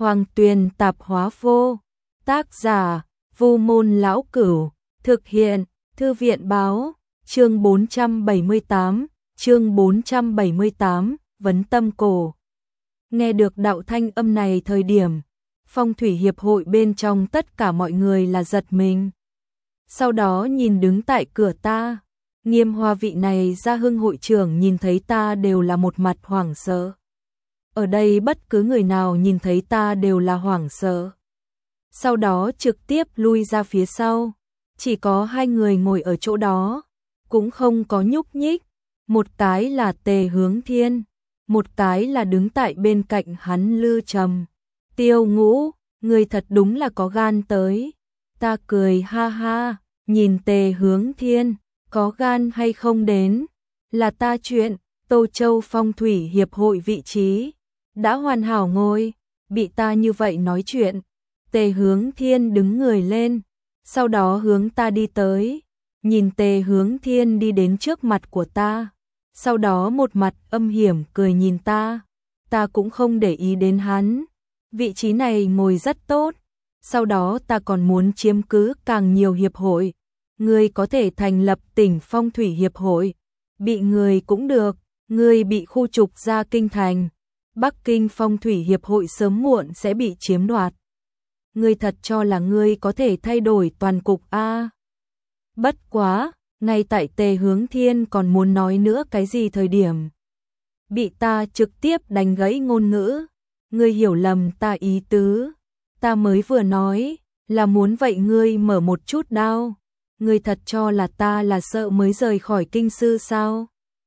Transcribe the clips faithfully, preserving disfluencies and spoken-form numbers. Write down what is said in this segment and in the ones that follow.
Hoàng Tuyền Tạp Hóa Vô. Tác giả: Vu Môn Lão Cửu. Thực hiện: Thư viện Báo. Chương bốn trăm bảy mươi tám. Chương bốn trăm bảy mươi tám. Vấn tâm cổ. Nghe được đạo thanh âm này thời điểm, Phong thủy hiệp hội bên trong tất cả mọi người là giật mình. Sau đó nhìn đứng tại cửa ta, Nghiêm Hoa vị này Gia Hưng hội trưởng nhìn thấy ta đều là một mặt hoảng sợ. Ở đây bất cứ người nào nhìn thấy ta đều là hoảng sợ. Sau đó trực tiếp lui ra phía sau, chỉ có hai người ngồi ở chỗ đó, cũng không có nhúc nhích, một cái là Tề Hướng Thiên, một cái là đứng tại bên cạnh hắn Lư Trầm. Tiêu Ngũ, người thật đúng là có gan tới. Ta cười ha ha, nhìn Tề Hướng Thiên, có gan hay không đến, là ta chuyện. Tô Châu Phong thủy hiệp hội vị trí đã hoàn hảo ngồi, bị ta như vậy nói chuyện. Tề Hướng Thiên đứng người lên, sau đó hướng ta đi tới, nhìn Tề Hướng Thiên đi đến trước mặt của ta, sau đó một mặt âm hiểm cười nhìn ta. Ta cũng không để ý đến hắn, vị trí này ngồi rất tốt, sau đó ta còn muốn chiếm cứ càng nhiều hiệp hội. Ngươi có thể thành lập tỉnh phong thủy hiệp hội, bị người cũng được, ngươi bị khu trục ra kinh thành, Bắc Kinh phong thủy hiệp hội sớm muộn sẽ bị chiếm đoạt. Ngươi thật cho là ngươi có thể thay đổi toàn cục a? À? Bất quá, ngay tại Tề Hướng Thiên còn muốn nói nữa cái gì thời điểm, bị ta trực tiếp đánh gãy ngôn ngữ. Ngươi hiểu lầm ta ý tứ, ta mới vừa nói là muốn vậy ngươi mở một chút đao. Ngươi thật cho là ta là sợ mới rời khỏi kinh sư sao?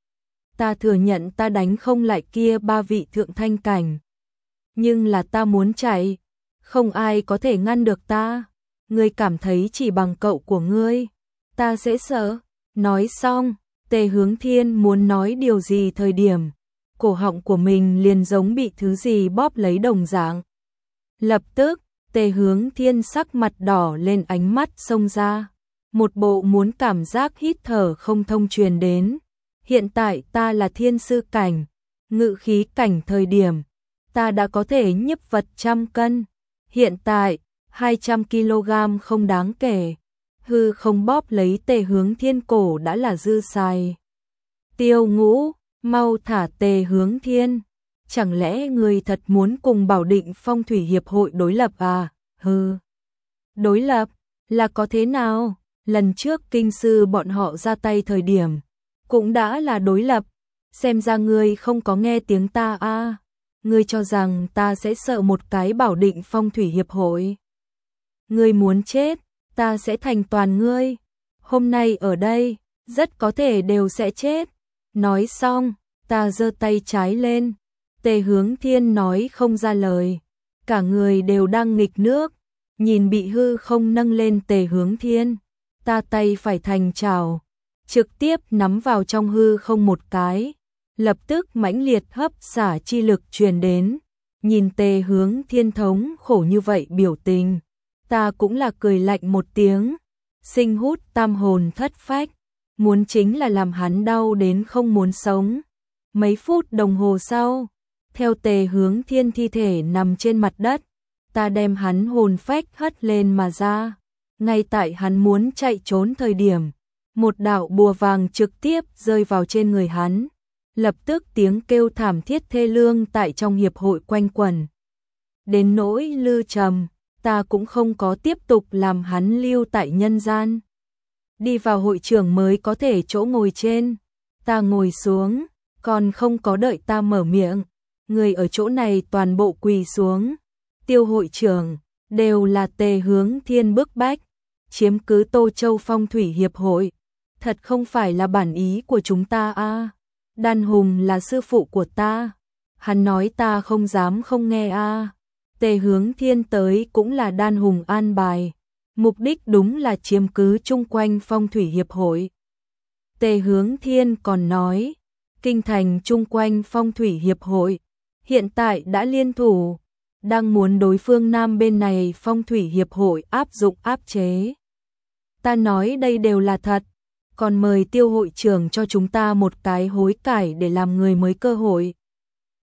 Ta thừa nhận ta đánh không lại kia ba vị thượng thanh cảnh, nhưng là ta muốn chạy, không ai có thể ngăn được ta. Ngươi cảm thấy chỉ bằng cậu của ngươi, ta sẽ sợ? Nói xong, Tề Hướng Thiên muốn nói điều gì thời điểm, cổ họng của mình liền giống bị thứ gì bóp lấy đồng dạng. Lập tức, Tề Hướng Thiên sắc mặt đỏ lên, ánh mắt xông ra, một bộ muốn cảm giác hít thở không thông truyền đến. Hiện tại ta là thiên sư cảnh, ngự khí cảnh thời điểm, ta đã có thể nhiếp vật trăm cân. Hiện tại, hai trăm ki lô gam không đáng kể, hư không bóp lấy Tề Hướng Thiên cổ đã là dư xài. Tiêu Ngũ, mau thả Tề Hướng Thiên, chẳng lẽ người thật muốn cùng Bảo Định Phong thủy hiệp hội đối lập à? Hừ, đối lập là có thế nào? Lần trước kinh sư bọn họ ra tay thời điểm, cũng đã là đối lập, xem ra ngươi không có nghe tiếng ta a. À. Ngươi cho rằng ta sẽ sợ một cái Bảo Định Phong thủy hiệp hội? Ngươi muốn chết, ta sẽ thành toàn ngươi. Hôm nay ở đây, rất có thể đều sẽ chết. Nói xong, ta giơ tay trái lên. Tề Hướng Thiên nói không ra lời, cả người đều đang nghịch nước, nhìn bị hư không nâng lên Tề Hướng Thiên. Ta tay phải thành chảo, trực tiếp nắm vào trong hư không một cái, lập tức mãnh liệt hấp xả chi lực truyền đến. Nhìn Tề Hướng Thiên thống khổ như vậy biểu tình, ta cũng là cười lạnh một tiếng, sinh hút tam hồn thất phách, muốn chính là làm hắn đau đến không muốn sống. Mấy phút đồng hồ sau, theo Tề Hướng Thiên thi thể nằm trên mặt đất, ta đem hắn hồn phách hất lên mà ra. Ngay tại hắn muốn chạy trốn thời điểm, một đạo bùa vàng trực tiếp rơi vào trên người hắn. Lập tức tiếng kêu thảm thiết thê lương tại trong hiệp hội quanh quẩn. Đến nỗi Lư Trầm, ta cũng không có tiếp tục làm hắn lưu tại nhân gian. Đi vào hội trường mới có thể chỗ ngồi trên. Ta ngồi xuống, còn không có đợi ta mở miệng, người ở chỗ này toàn bộ quỳ xuống. Tiêu hội trưởng, đều là Tề Hướng Thiên bức bách, chiếm cứ Tô Châu Phong thủy hiệp hội, thật không phải là bản ý của chúng ta a. À. Đan Hùng là sư phụ của ta, hắn nói ta không dám không nghe a. À. Tề Hướng Thiên tới cũng là Đan Hùng an bài, mục đích đúng là chiếm cứ chung quanh Phong thủy hiệp hội. Tề Hướng Thiên còn nói, kinh thành chung quanh Phong thủy hiệp hội hiện tại đã liên thủ, đang muốn đối phương Nam bên này Phong thủy hiệp hội áp dụng áp chế. Ta nói đây đều là thật, còn mời Tiêu hội trưởng cho chúng ta một cái hối cải để làm người mới cơ hội.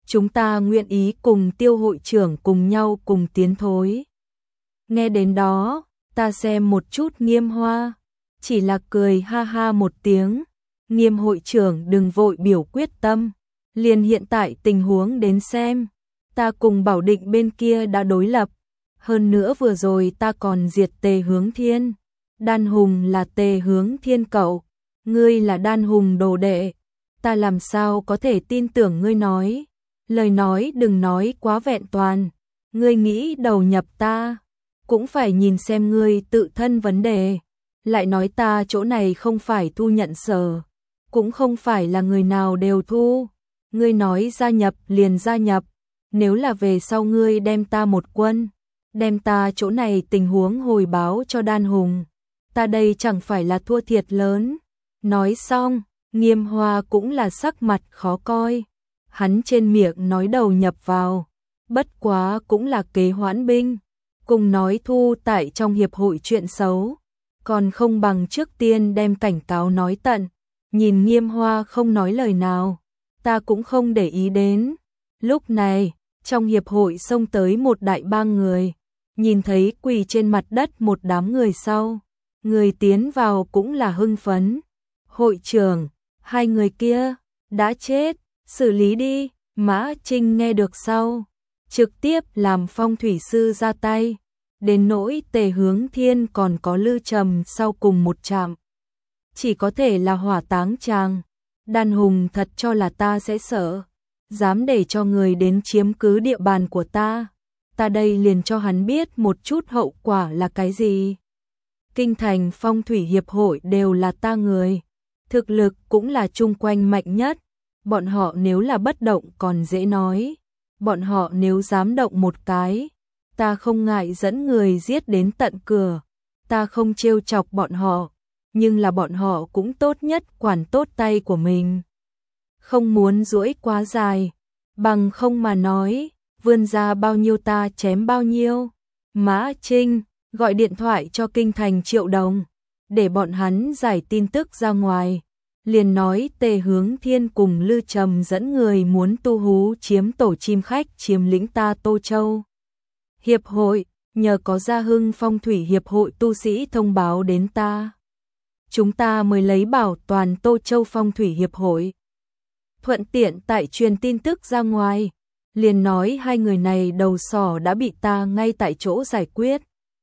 chúng ta nguyện ý cùng Tiêu hội trưởng cùng nhau cùng tiến thối. Nghe đến đó, ta xem một chút Nghiêm Hoa, chỉ là cười ha ha một tiếng. Nghiêm hội trưởng đừng vội biểu quyết tâm, liền hiện tại tình huống đến xem, ta cùng Bảo Định bên kia đã đối lập, hơn nữa vừa rồi ta còn diệt Tề Hướng Thiên. Đan Hùng là Tề Hướng Thiên cậu, ngươi là Đan Hùng đồ đệ, ta làm sao có thể tin tưởng ngươi nói, lời nói đừng nói quá vẹn toàn, ngươi nghĩ đầu nhập ta, cũng phải nhìn xem ngươi tự thân vấn đề, lại nói ta chỗ này không phải thu nhận sở, cũng không phải là người nào đều thu, ngươi nói gia nhập liền gia nhập, nếu là về sau ngươi đem ta một quân, đem ta chỗ này tình huống hồi báo cho Đan Hùng, ta đây chẳng phải là thua thiệt lớn. Nói xong, Nghiêm Hoa cũng là sắc mặt khó coi, hắn trên miệng nói đầu nhập vào, bất quá cũng là kế hoãn binh, cùng nói thu tại trong hiệp hội chuyện xấu, còn không bằng trước tiên đem cảnh cáo nói tận. Nhìn Nghiêm Hoa không nói lời nào, ta cũng không để ý đến. Lúc này, trong hiệp hội xông tới một đại bang người, nhìn thấy quỳ trên mặt đất một đám người sau, người tiến vào cũng là hưng phấn. Hội trưởng, hai người kia đã chết, xử lý đi. Mã Trinh nghe được sau, trực tiếp làm phong thủy sư ra tay, đến nỗi Tề Hướng Thiên còn có Lư Trầm sau cùng một chạm, chỉ có thể là hỏa táng chàng. Đan Hùng thật cho là ta sẽ sợ, dám để cho người đến chiếm cứ địa bàn của ta, ta đây liền cho hắn biết một chút hậu quả là cái gì. Kinh thành phong thủy hiệp hội đều là ta người, thực lực cũng là chung quanh mạnh nhất, bọn họ nếu là bất động còn dễ nói, bọn họ nếu dám động một cái, ta không ngại dẫn người giết đến tận cửa, ta không trêu chọc bọn họ, nhưng là bọn họ cũng tốt nhất quản tốt tay của mình, không muốn duỗi quá dài, bằng không mà nói, vươn ra bao nhiêu ta chém bao nhiêu. Mã Trinh gọi điện thoại cho kinh thành Triệu Đồng, để bọn hắn giải tin tức ra ngoài, liền nói Tề Hướng Thiên cùng Lư Trầm dẫn người muốn tu hú chiếm tổ chim khách chiếm lĩnh ta Tô Châu. Hiệp hội, nhờ có Gia Hưng phong thủy hiệp hội tu sĩ thông báo đến ta, chúng ta mới lấy bảo toàn Tô Châu phong thủy hiệp hội. Thuận tiện tại truyền tin tức ra ngoài, liền nói hai người này đầu sỏ đã bị ta ngay tại chỗ giải quyết.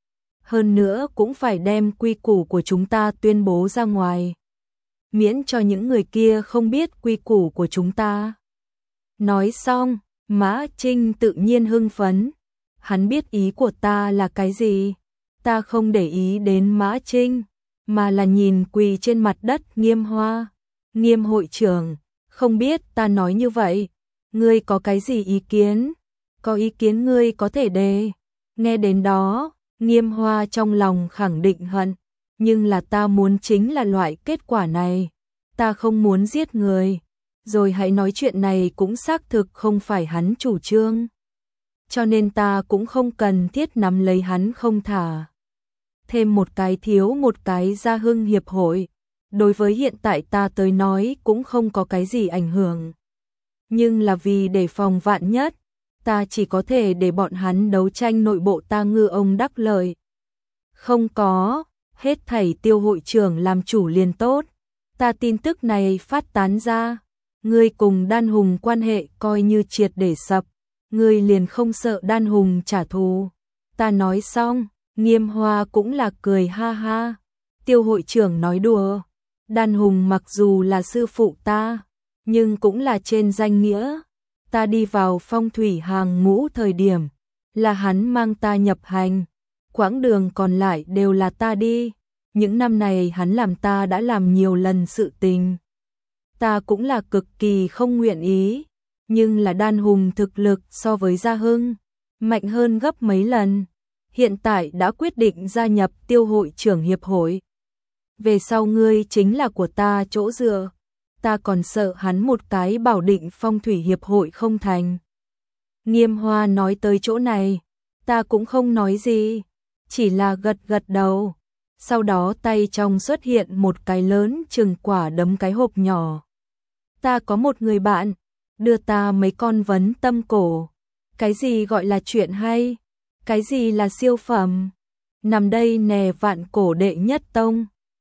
Hơn nữa cũng phải đem quy củ của chúng ta tuyên bố ra ngoài, miễn cho những người kia không biết quy củ của chúng ta. Nói xong, Mã Trinh tự nhiên hưng phấn, hắn biết ý của ta là cái gì, ta không để ý đến Mã Trinh, mà là nhìn quỳ trên mặt đất Nghiêm Hoa. Nghiêm hội trưởng, không biết ta nói như vậy, ngươi có cái gì ý kiến? Có ý kiến ngươi có thể đề. Nghe đến đó, Nghiêm Hoa trong lòng khẳng định hận, nhưng là ta muốn chính là loại kết quả này, ta không muốn giết người, rồi hãy nói chuyện này cũng xác thực không phải hắn chủ trương, cho nên ta cũng không cần thiết nắm lấy hắn không thả. Thêm một cái thiếu một cái Gia Hưng hiệp hội, đối với hiện tại ta tới nói cũng không có cái gì ảnh hưởng. Nhưng là vì để phòng vạn nhất, ta chỉ có thể để bọn hắn đấu tranh nội bộ ta ngư ông đắc lợi. Không có, hết thảy Tiêu hội trưởng làm chủ liền tốt. Ta tin tức này phát tán ra, ngươi cùng Đan Hùng quan hệ coi như triệt để sập, ngươi liền không sợ Đan Hùng trả thù. Ta nói xong, Nghiêm Hoa cũng là cười ha ha. Tiêu hội trưởng nói đùa, Đan Hùng mặc dù là sư phụ ta, nhưng cũng là trên danh nghĩa. Ta đi vào phong thủy hàng ngũ thời điểm, là hắn mang ta nhập hành, quãng đường còn lại đều là ta đi. Những năm này hắn làm ta đã làm nhiều lần sự tình, ta cũng là cực kỳ không nguyện ý, nhưng là Đan Hùng thực lực so với Gia Hưng mạnh hơn gấp mấy lần, hiện tại đã quyết định gia nhập Tiêu hội trưởng hiệp hội. Về sau ngươi chính là của ta chỗ dựa, ta còn sợ hắn một cái Bảo Định phong thủy hiệp hội không thành. Nghiêm Hoa nói tới chỗ này, ta cũng không nói gì, chỉ là gật gật đầu. Sau đó tay trong xuất hiện một cái lớn chừng quả đấm cái hộp nhỏ. Ta có một người bạn, đưa ta mấy con vấn tâm cổ. Cái gì gọi là chuyện hay? Cái gì là siêu phẩm? Nằm đây nè vạn cổ đệ nhất tông.